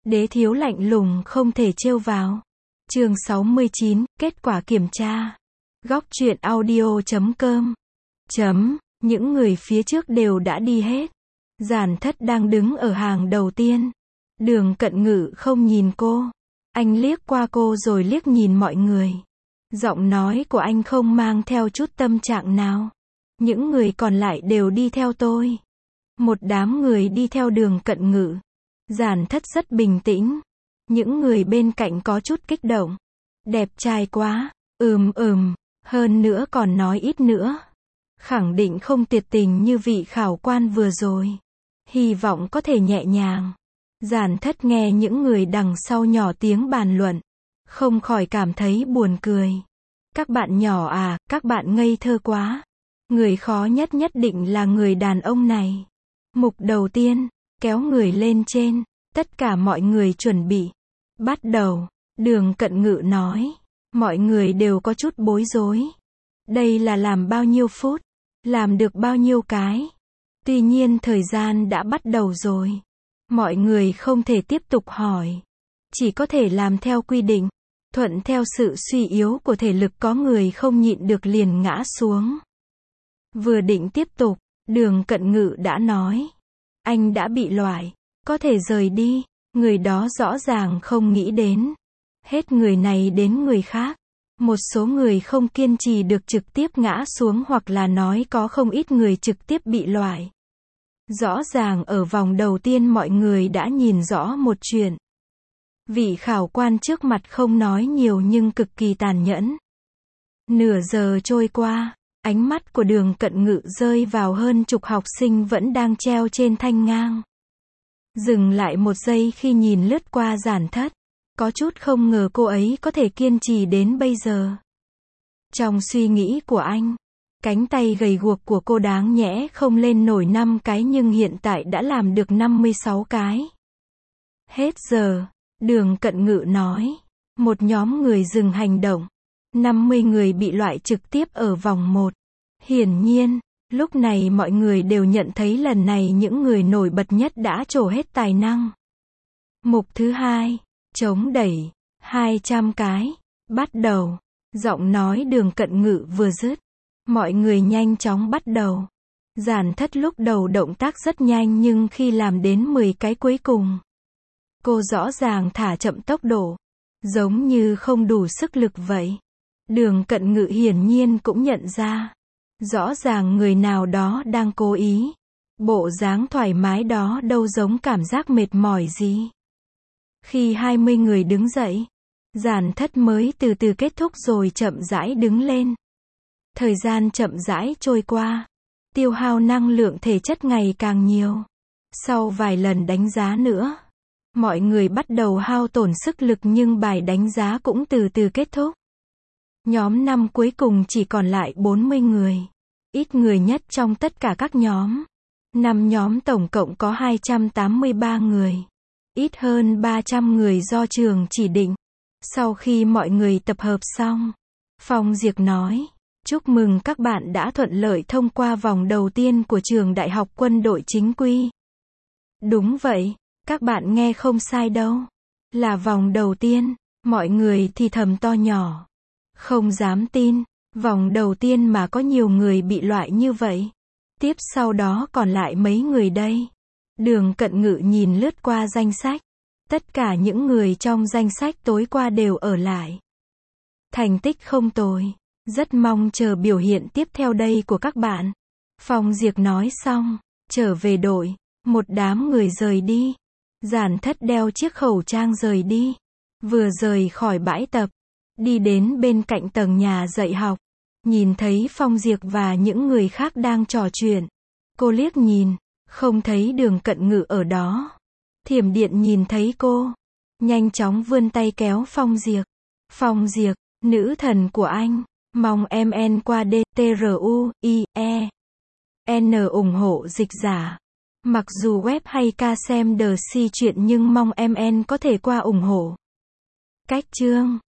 Đế thiếu lạnh lùng không thể trêu vào. Chương 69, kết quả kiểm tra. Góc truyện audio.com. Những người phía trước đều đã đi hết. Giản Thất đang đứng ở hàng đầu tiên. Đường Cận Ngự không nhìn cô. Anh liếc qua cô rồi liếc nhìn mọi người. Giọng nói của anh không mang theo chút tâm trạng nào. Những người còn lại đều đi theo tôi. Một đám người đi theo Đường Cận Ngự. Giản Thất rất bình tĩnh. Những người bên cạnh có chút kích động. Đẹp trai quá. Hơn nữa còn nói ít nữa. Khẳng định không tuyệt tình như vị khảo quan vừa rồi. Hy vọng có thể nhẹ nhàng. Giản Thất nghe những người đằng sau nhỏ tiếng bàn luận. Không khỏi cảm thấy buồn cười. Các bạn nhỏ à, các bạn ngây thơ quá. Người khó nhất nhất định là người đàn ông này. Mục đầu tiên, kéo người lên trên. Tất cả mọi người chuẩn bị. Bắt đầu, Đường Cận Ngự nói. Mọi người đều có chút bối rối. Đây là làm bao nhiêu phút? Làm được bao nhiêu cái? Tuy nhiên thời gian đã bắt đầu rồi. Mọi người không thể tiếp tục hỏi. Chỉ có thể làm theo quy định. Thuận theo sự suy yếu của thể lực, có người không nhịn được liền ngã xuống. Vừa định tiếp tục, Đường Cận Ngự đã nói. Anh đã bị loại. Có thể rời đi. Người đó rõ ràng không nghĩ đến. Hết người này đến người khác. Một số người không kiên trì được trực tiếp ngã xuống, hoặc là nói có không ít người trực tiếp bị loại. Rõ ràng ở vòng đầu tiên mọi người đã nhìn rõ một chuyện. Vị khảo quan trước mặt không nói nhiều nhưng cực kỳ tàn nhẫn. Nửa giờ trôi qua, ánh mắt của Đường Cận Ngự rơi vào hơn chục học sinh vẫn đang treo trên thanh ngang. Dừng lại một giây khi nhìn lướt qua Giản Thất. Có chút không ngờ cô ấy có thể kiên trì đến bây giờ. Trong suy nghĩ của anh, cánh tay gầy guộc của cô đáng nhẽ không lên nổi 5 cái nhưng hiện tại đã làm được 56 cái. Hết giờ, Đường Cận Ngự nói. Một nhóm người dừng hành động. 50 người bị loại trực tiếp ở vòng 1. Hiển nhiên, lúc này mọi người đều nhận thấy lần này những người nổi bật nhất đã trổ hết tài năng. Mục thứ 2. Chống đẩy. 200 cái. Bắt đầu. Giọng nói Đường Cận Ngự vừa dứt. Mọi người nhanh chóng bắt đầu. Giản Thất lúc đầu động tác rất nhanh nhưng khi làm đến 10 cái cuối cùng, cô rõ ràng thả chậm tốc độ. Giống như không đủ sức lực vậy. Đường Cận Ngự hiển nhiên cũng nhận ra. Rõ ràng người nào đó đang cố ý. Bộ dáng thoải mái đó đâu giống cảm giác mệt mỏi gì. Khi 20 người đứng dậy, Giản Thất mới từ từ kết thúc rồi chậm rãi đứng lên. Thời gian chậm rãi trôi qua. Tiêu hao năng lượng thể chất ngày càng nhiều. Sau vài lần đánh giá nữa, mọi người bắt đầu hao tổn sức lực nhưng bài đánh giá cũng từ từ kết thúc. Nhóm 5 cuối cùng chỉ còn lại 40 người. Ít người nhất trong tất cả các nhóm. 5 nhóm tổng cộng có 283 người. Ít hơn 300 người do trường chỉ định. Sau khi mọi người tập hợp xong, Phong Diệp nói, chúc mừng các bạn đã thuận lợi thông qua vòng đầu tiên của trường Đại học Quân đội Chính quy. Đúng vậy, các bạn nghe không sai đâu. Là vòng đầu tiên, mọi người thì thầm to nhỏ. Không dám tin, vòng đầu tiên mà có nhiều người bị loại như vậy. Tiếp sau đó còn lại mấy người đây. Đường Cận Ngự nhìn lướt qua danh sách. Tất cả những người trong danh sách tối qua đều ở lại. Thành tích không tồi. Rất mong chờ biểu hiện tiếp theo đây của các bạn. Phong Diệp nói xong, trở về đội. Một đám người rời đi. Giản Thất đeo chiếc khẩu trang rời đi. Vừa rời khỏi bãi tập, đi đến bên cạnh tầng nhà dạy học. Nhìn thấy Phong Diệp và những người khác đang trò chuyện. Cô liếc nhìn, không thấy Đường Cận Ngự ở đó. Thiểm điện nhìn thấy cô, nhanh chóng vươn tay kéo Phong Diệp. Phong Diệp, nữ thần của anh, mong em qua DTRUIE N ủng hộ dịch giả. Mặc dù web hay ca xem The Si chuyện nhưng mong em có thể qua ủng hộ. Cách chương